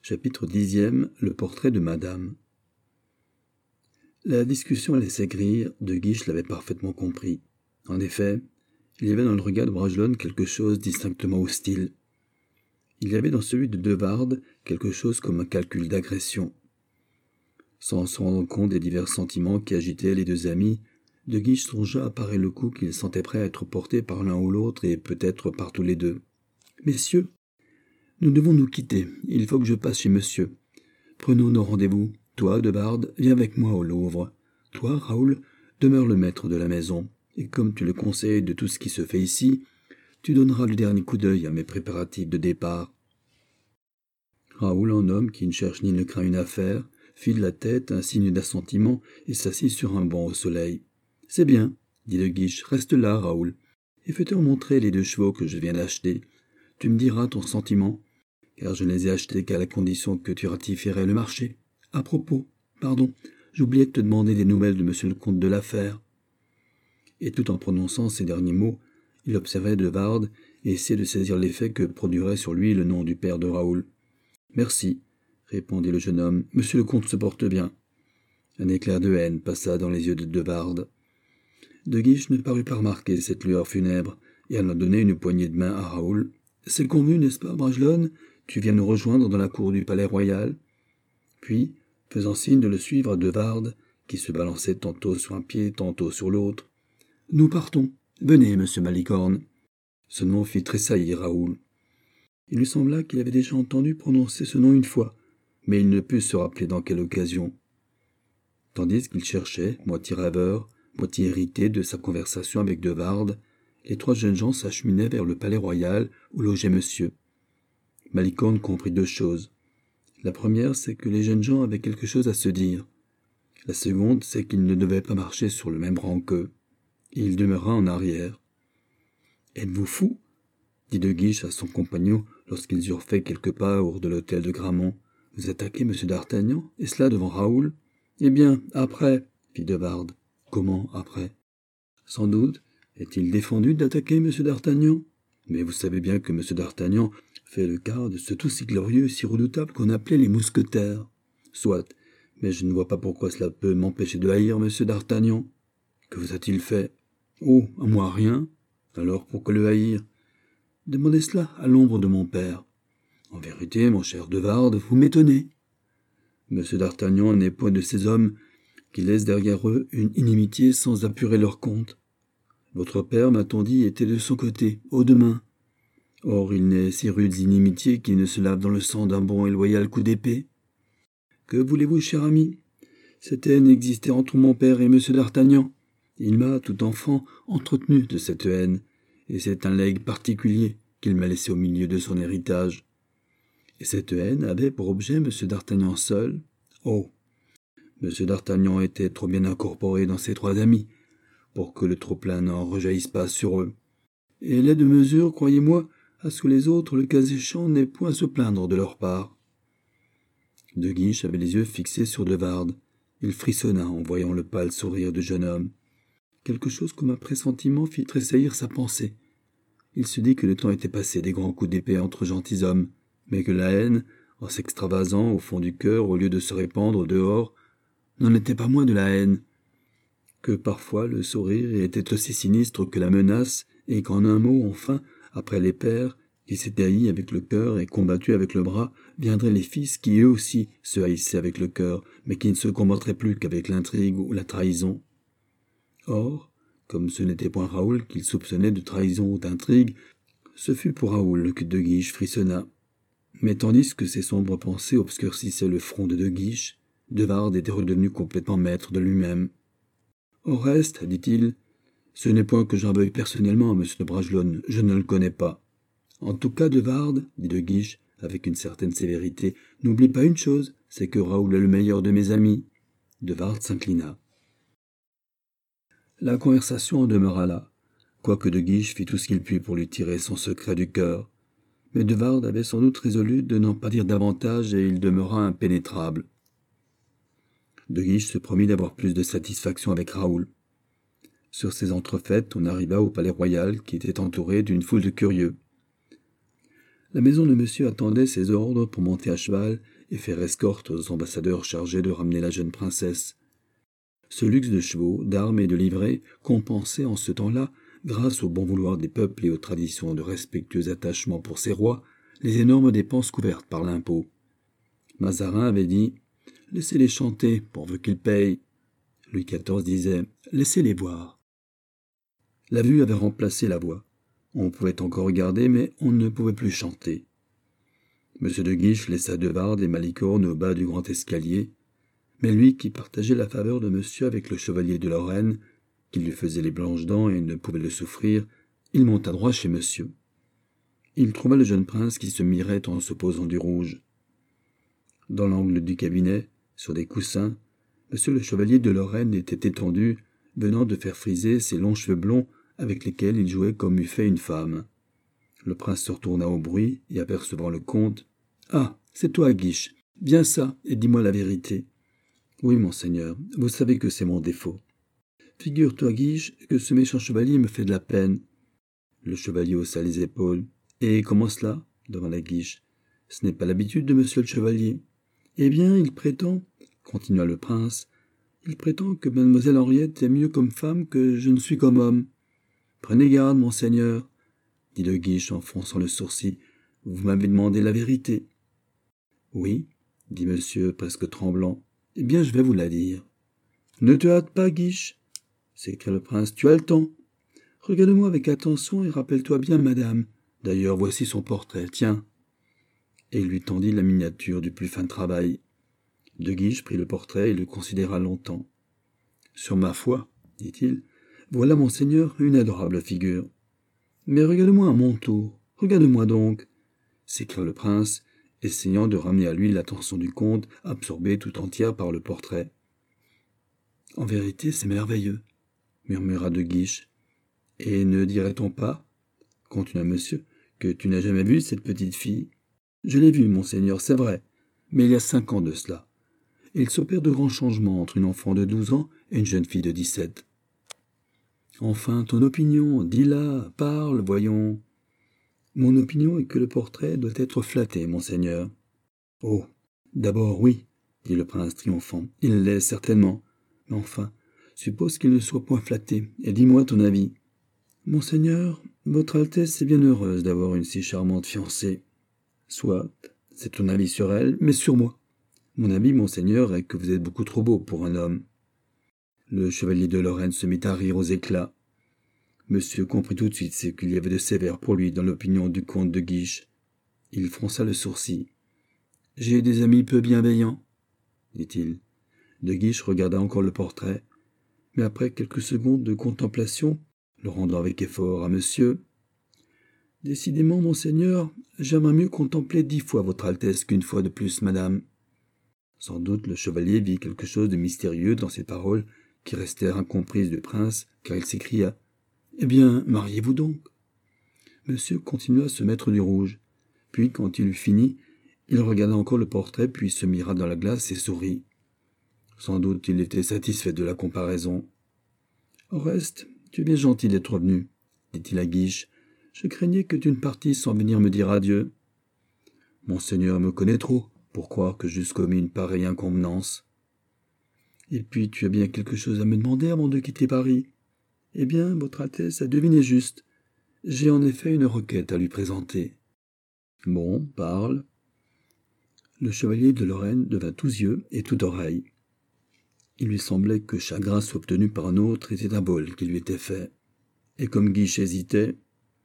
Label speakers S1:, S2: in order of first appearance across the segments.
S1: Chapitre 10e. Le portrait de Madame. La discussion laissait grir, De Guiche l'avait parfaitement compris. En effet, il y avait dans le regard de Bragelonne quelque chose distinctement hostile. Il y avait dans celui de De Wardes quelque chose comme un calcul d'agression. Sans se rendre compte des divers sentiments qui agitaient les deux amis, De Guiche songea à parer le coup qu'il sentait prêt à être porté par l'un ou l'autre et peut-être par tous les deux. « Messieurs, nous devons nous quitter. Il faut que je passe chez monsieur. Prenons nos rendez-vous. Toi, De Wardes, viens avec moi au Louvre. Toi, Raoul, demeure le maître de la maison. Et comme tu le conseilles de tout ce qui se fait ici, tu donneras le dernier coup d'œil à mes préparatifs de départ. » Raoul, en homme qui ne cherche ni ne craint une affaire, fit de la tête un signe d'assentiment et s'assit sur un banc au soleil. « C'est bien, » dit De Guiche, « reste là, Raoul, et fais-toi montrer les 2 chevaux que je viens d'acheter. Tu me diras ton sentiment, car je ne les ai achetés qu'à la condition que tu ratifierais le marché. À propos, pardon, j'oubliais de te demander des nouvelles de monsieur le comte de la Fère. » Et tout en prononçant ces derniers mots, il observait De Wardes et essayait de saisir l'effet que produirait sur lui le nom du père de Raoul. « Merci, » répondit le jeune homme, « monsieur le comte se porte bien. » Un éclair de haine passa dans les yeux de Wardes. De Guiche ne parut pas remarquer cette lueur funèbre, et allant donner une poignée de main à Raoul. « C'est convenu, n'est-ce pas, Bragelonne? Tu viens nous rejoindre dans la cour du Palais Royal. » Puis, faisant signe de le suivre à De Wardes, qui se balançait tantôt sur un pied, tantôt sur l'autre. « Nous partons. Venez, monsieur Malicorne. » Ce nom fit tressaillir Raoul. Il lui sembla qu'il avait déjà entendu prononcer ce nom une fois, mais il ne put se rappeler dans quelle occasion. Tandis qu'il cherchait, moitié rêveur, moitié irrité de sa conversation avec De Wardes, les 3 jeunes gens s'acheminaient vers le Palais Royal où logeait monsieur. Malicorne comprit 2 choses. La première, c'est que les jeunes gens avaient quelque chose à se dire. La seconde, c'est qu'ils ne devaient pas marcher sur le même rang qu'eux. Et il demeura en arrière. « Êtes-vous fou ?» dit De Guiche à son compagnon lorsqu'ils eurent fait quelques pas hors de l'hôtel de Gramont. « Vous attaquez monsieur d'Artagnan, et cela devant Raoul ?»« Eh bien, après, » fit De Wardes. « Comment, après ?»« Sans doute. Est-il défendu d'attaquer monsieur d'Artagnan ? Mais vous savez bien que monsieur d'Artagnan fait le quart de ce tout si glorieux et si redoutable qu'on appelait les mousquetaires. Soit, mais je ne vois pas pourquoi cela peut m'empêcher de haïr monsieur d'Artagnan. Que vous a-t-il fait ? Oh, à moi rien. Alors pourquoi le haïr ? Demandez cela à l'ombre de mon père. En vérité, mon cher De Wardes, vous m'étonnez. Monsieur d'Artagnan n'est point de ces hommes qui laissent derrière eux une inimitié sans apurer leur compte. Votre père, m'a-t-on dit, était de son côté, haut de main. Or, il n'est si rudes inimitiés qui ne se lavent dans le sang d'un bon et loyal coup d'épée. Que voulez-vous, cher ami ? Cette haine existait entre mon père et monsieur d'Artagnan. Il m'a, tout enfant, entretenu de cette haine, et c'est un legs particulier qu'il m'a laissé au milieu de son héritage. Et cette haine avait pour objet monsieur d'Artagnan seul. Oh, monsieur d'Artagnan était trop bien incorporé dans ses 3 amis pour que le trop-plein n'en rejaillisse pas sur eux. Et il est de mesure, croyez-moi, à ce que les autres, le cas échéant, n'aient point à se plaindre de leur part. » De Guiche avait les yeux fixés sur De Wardes. Il frissonna en voyant le pâle sourire du jeune homme. Quelque chose comme un pressentiment fit tressaillir sa pensée. Il se dit que le temps était passé des grands coups d'épée entre gentilshommes, mais que la haine, en s'extravasant au fond du cœur au lieu de se répandre dehors, n'en était pas moins de la haine, que parfois le sourire était aussi sinistre que la menace, et qu'en un mot, enfin, après les pères, qui s'étaient haïs avec le cœur et combattus avec le bras, viendraient les fils qui eux aussi se haïssaient avec le cœur, mais qui ne se combattraient plus qu'avec l'intrigue ou la trahison. Or, comme ce n'était point Raoul qu'il soupçonnait de trahison ou d'intrigue, ce fut pour Raoul que De Guiche frissonna. Mais tandis que ces sombres pensées obscurcissaient le front de Guiche, De Wardes était redevenu complètement maître de lui-même. « Au reste, dit-il, ce n'est point que j'en veuille personnellement à monsieur de Bragelonne, je ne le connais pas. En tout cas, De Wardes, dit De Guiche, avec une certaine sévérité, n'oublie pas une chose, c'est que Raoul est le meilleur de mes amis. » De Wardes s'inclina. La conversation en demeura là, quoique De Guiche fit tout ce qu'il put pour lui tirer son secret du cœur. Mais De Wardes avait sans doute résolu de n'en pas dire davantage et il demeura impénétrable. De Guiche se promit d'avoir plus de satisfaction avec Raoul. Sur ces entrefaites, on arriva au Palais Royal qui était entouré d'une foule de curieux. La maison de monsieur attendait ses ordres pour monter à cheval et faire escorte aux ambassadeurs chargés de ramener la jeune princesse. Ce luxe de chevaux, d'armes et de livrées compensait en ce temps-là, grâce au bon vouloir des peuples et aux traditions de respectueux attachement pour ces rois, les énormes dépenses couvertes par l'impôt. Mazarin avait dit « Laissez-les chanter, pourvu qu'ils payent ». Louis XIV disait « Laissez-les voir ». La vue avait remplacé la voix. On pouvait encore regarder, mais on ne pouvait plus chanter. M. de Guiche laissa De Wardes et Malicorne au bas du grand escalier, mais lui qui partageait la faveur de monsieur avec le chevalier de Lorraine, qui lui faisait les blanches dents et ne pouvait le souffrir, il monta droit chez monsieur. Il trouva le jeune prince qui se mirait en se posant du rouge. Dans l'angle du cabinet, sur des coussins, monsieur le chevalier de Lorraine était étendu, venant de faire friser ses longs cheveux blonds avec lesquels il jouait comme eût fait une femme. Le prince se retourna au bruit et apercevant le comte. « Ah, c'est toi, Guiche. Viens ça, et dis-moi la vérité. »« Oui, monseigneur, vous savez que c'est mon défaut. »« Figure-toi, Guiche, que ce méchant chevalier me fait de la peine. » Le chevalier haussa les épaules. « Et comment cela ?» demanda Guiche. « Ce n'est pas l'habitude de monsieur le chevalier. »« Eh bien, il prétend, » continua le prince, « il prétend que mademoiselle Henriette est mieux comme femme que je ne suis comme homme. »« Prenez garde, monseigneur, » dit de Guiche en fronçant le sourcil. « Vous m'avez demandé la vérité. »« Oui, » dit monsieur, presque tremblant. « Eh bien, je vais vous la dire. »« Ne te hâte pas, Guiche, » s'écria le prince. « Tu as le temps. Regarde-moi avec attention et rappelle-toi bien, madame. D'ailleurs, voici son portrait. Tiens. » Et il lui tendit la miniature du plus fin travail. De Guiche prit le portrait et le considéra longtemps. « Sur ma foi, dit-il, voilà, monseigneur, une adorable figure. Mais regarde-moi à mon tour. Regarde-moi donc, » s'écria le prince, essayant de ramener à lui l'attention du comte, absorbé tout entière par le portrait. « En vérité, c'est merveilleux, » murmura de Guiche. « Et ne dirait-on pas, » continua monsieur, « que tu n'as jamais vu cette petite fille ? » « Je l'ai vue, monseigneur, c'est vrai, mais il y a 5 ans de cela. Et il s'opère de grands changements entre une enfant de 12 ans et une jeune fille de 17. Enfin, ton opinion, dis-la, parle, voyons. » « Mon opinion est que le portrait doit être flatté, monseigneur. »« Oh, d'abord, oui, » dit le prince triomphant. « Il l'est certainement. Mais enfin, suppose qu'il ne soit point flatté, et dis-moi ton avis. »« Monseigneur, votre Altesse est bien heureuse d'avoir une si charmante fiancée. »« Soit, c'est ton avis sur elle, mais sur moi. Mon avis, monseigneur, est que vous êtes beaucoup trop beau pour un homme. » Le chevalier de Lorraine se mit à rire aux éclats. Monsieur comprit tout de suite ce qu'il y avait de sévère pour lui dans l'opinion du comte de Guiche. Il fronça le sourcil. « J'ai des amis peu bienveillants, » dit-il. De Guiche regarda encore le portrait, mais après quelques secondes de contemplation, le rendant avec effort à monsieur. « Décidément, monseigneur, j'aimerais mieux contempler 10 fois votre Altesse qu'une fois de plus, madame. » Sans doute le chevalier vit quelque chose de mystérieux dans ces paroles qui restèrent incomprises du prince, car il s'écria. « Eh bien, mariez-vous donc. » Monsieur continua à se mettre du rouge. Puis, quand il eut fini, il regarda encore le portrait, puis se mira dans la glace et sourit. Sans doute il était satisfait de la comparaison. « Au reste, tu es bien gentil d'être venu, » dit-il à Guiche. « Je craignais que tu ne partisses sans venir me dire adieu. »« Monseigneur me connaît trop pour croire que j'eusse commis une pareille inconvenance. »« Et puis tu as bien quelque chose à me demander avant de quitter Paris. » « Eh bien, votre Altesse a deviné juste. J'ai en effet une requête à lui présenter. »« Bon, parle. » Le chevalier de Lorraine devint tous yeux et tout oreille. Il lui semblait que chaque grâce obtenue par un autre était un vol qui lui était fait. Et comme Guiche hésitait.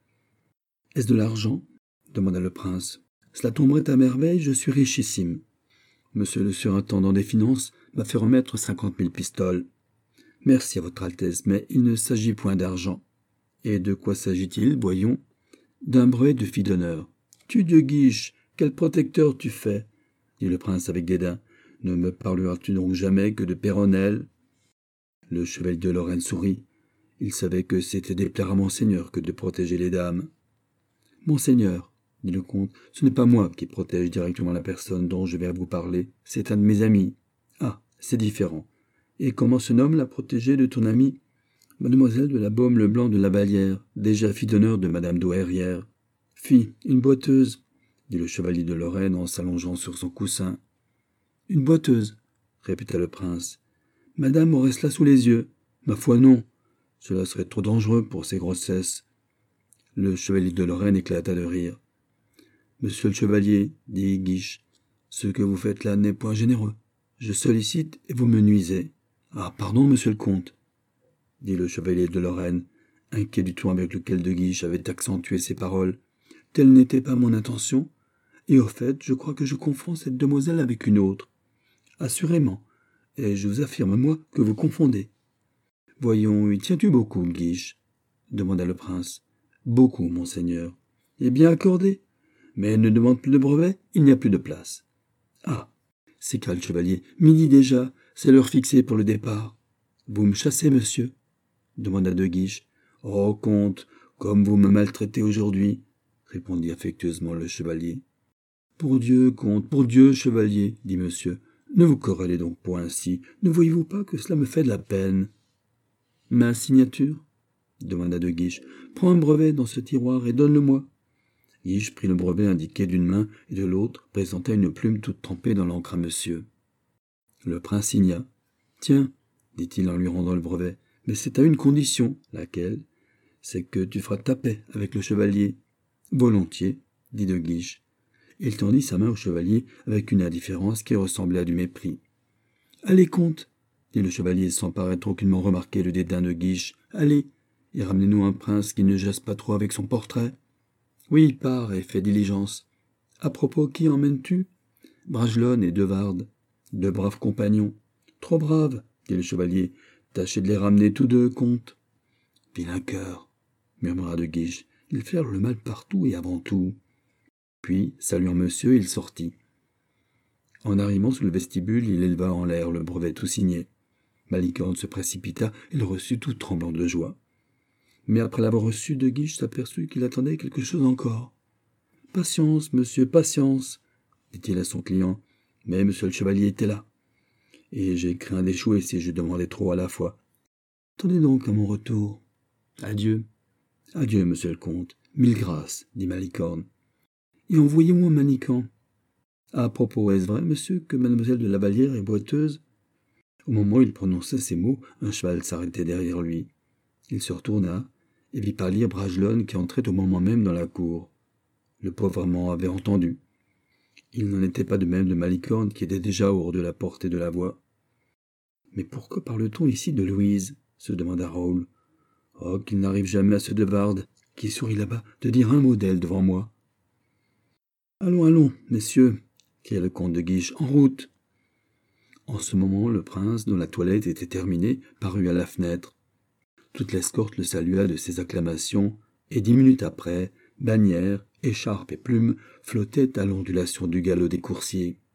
S1: « Est-ce de l'argent ?» demanda le prince. « Cela tomberait à merveille, je suis richissime. Monsieur le surintendant des finances m'a fait remettre 50 000 pistoles. Merci à votre Altesse, mais il ne s'agit point d'argent. » « Et de quoi s'agit-il, voyons ? » ?»« D'un brevet de fille d'honneur. »« Tudieu Guiche, quel protecteur tu fais !» dit le prince avec dédain. « Ne me parleras-tu donc jamais que de Péronnelle ?» Le chevalier de Lorraine sourit. Il savait que c'était déplaire à monseigneur que de protéger les dames. « Monseigneur, » dit le comte, « ce n'est pas moi qui protège directement la personne dont je vais vous parler, c'est un de mes amis. »« Ah, c'est différent. Et comment se nomme la protégée de ton ami ? » Mademoiselle de la Baume-le-Blanc de la Vallière, déjà fille d'honneur de madame Douairière. « Fi, une boiteuse, » dit le chevalier de Lorraine en s'allongeant sur son coussin. Une boiteuse, répéta le prince. Madame aurait cela sous les yeux. Ma foi, non. Cela serait trop dangereux pour ses grossesses. Le chevalier de Lorraine éclata de rire. Monsieur le chevalier, dit Guiche, ce que vous faites là n'est point généreux. Je sollicite et vous me nuisez. Ah, pardon, monsieur le comte, dit le chevalier de Lorraine, inquiet du ton avec lequel de Guiche avait accentué ses paroles. Telle n'était pas mon intention, et au fait, je crois que je confonds cette demoiselle avec une autre. Assurément, et je vous affirme, moi, que vous confondez. Voyons, y tiens-tu beaucoup, Guiche demanda le prince. Beaucoup, monseigneur. Eh bien accordé. Mais ne demande plus de brevet, il n'y a plus de place. Ah, s'écria le chevalier, midi déjà, c'est l'heure fixée pour le départ. Vous me chassez, monsieur demanda de Guiche. Oh, comte, comme vous me maltraitez aujourd'hui, répondit affectueusement le chevalier. Pour Dieu, comte, pour Dieu, chevalier, dit monsieur, ne vous querellez donc point ainsi, ne voyez-vous pas que cela me fait de la peine? Ma signature demanda de Guiche. Prends un brevet dans ce tiroir et donne-le-moi. Guiche prit le brevet indiqué d'une main et de l'autre présenta une plume toute trempée dans l'encre à monsieur. Le prince signa. Tiens, dit-il en lui rendant le brevet, mais c'est à une condition. Laquelle? C'est que tu feras ta paix avec le chevalier. Volontiers, dit de Guiche. Il tendit sa main au chevalier avec une indifférence qui ressemblait à du mépris. Allez, comte, dit le chevalier sans paraître aucunement remarquer le dédain de Guiche. Allez, et ramenez-nous un prince qui ne jase pas trop avec son portrait. Oui, pars et fais diligence. À propos, qui emmènes-tu? Bragelonne et Devarde, deux braves compagnons. Trop braves, dit le chevalier. Tâchez de les ramener tous deux, comte. Vilain cœur, murmura de Guiche. Ils flairent le mal partout et avant tout. Puis, saluant monsieur, il sortit. En arrivant sous le vestibule, il éleva en l'air le brevet tout signé. Malicorne se précipita et le reçut tout tremblant de joie. Mais après l'avoir reçu, de Guiche s'aperçut qu'il attendait quelque chose encore. « Patience, monsieur, patience, dit-il à son client. Mais monsieur le chevalier était là. Et j'ai craint d'échouer si je demandais trop à la fois. Attendez donc à mon retour. Adieu. Adieu, monsieur le comte. Mille grâces, dit Malicorne. Et envoyez-moi Manican. À propos, est-ce vrai, monsieur, que mademoiselle de la Vallière est boiteuse? Au moment où il prononçait ces mots, un cheval s'arrêtait derrière lui. Il se retourna et vit pâlir Bragelonne qui entrait au moment même dans la cour. Le pauvre amant avait entendu. Il n'en était pas de même de Malicorne qui était déjà hors de la portée de la voix. « Mais pourquoi parle-t-on ici de Louise ?» se demanda Raoul. « Oh, qu'il n'arrive jamais à ce Devarde, qui sourit là-bas, de dire un mot d'elle devant moi. »« Allons, allons, messieurs, » cria le comte de Guiche, « en route !» En ce moment, le prince, dont la toilette était terminée, parut à la fenêtre. Toute l'escorte le salua de ses acclamations, et 10 minutes après, bannière, écharpe et plumes flottaient à l'ondulation du galop des coursiers.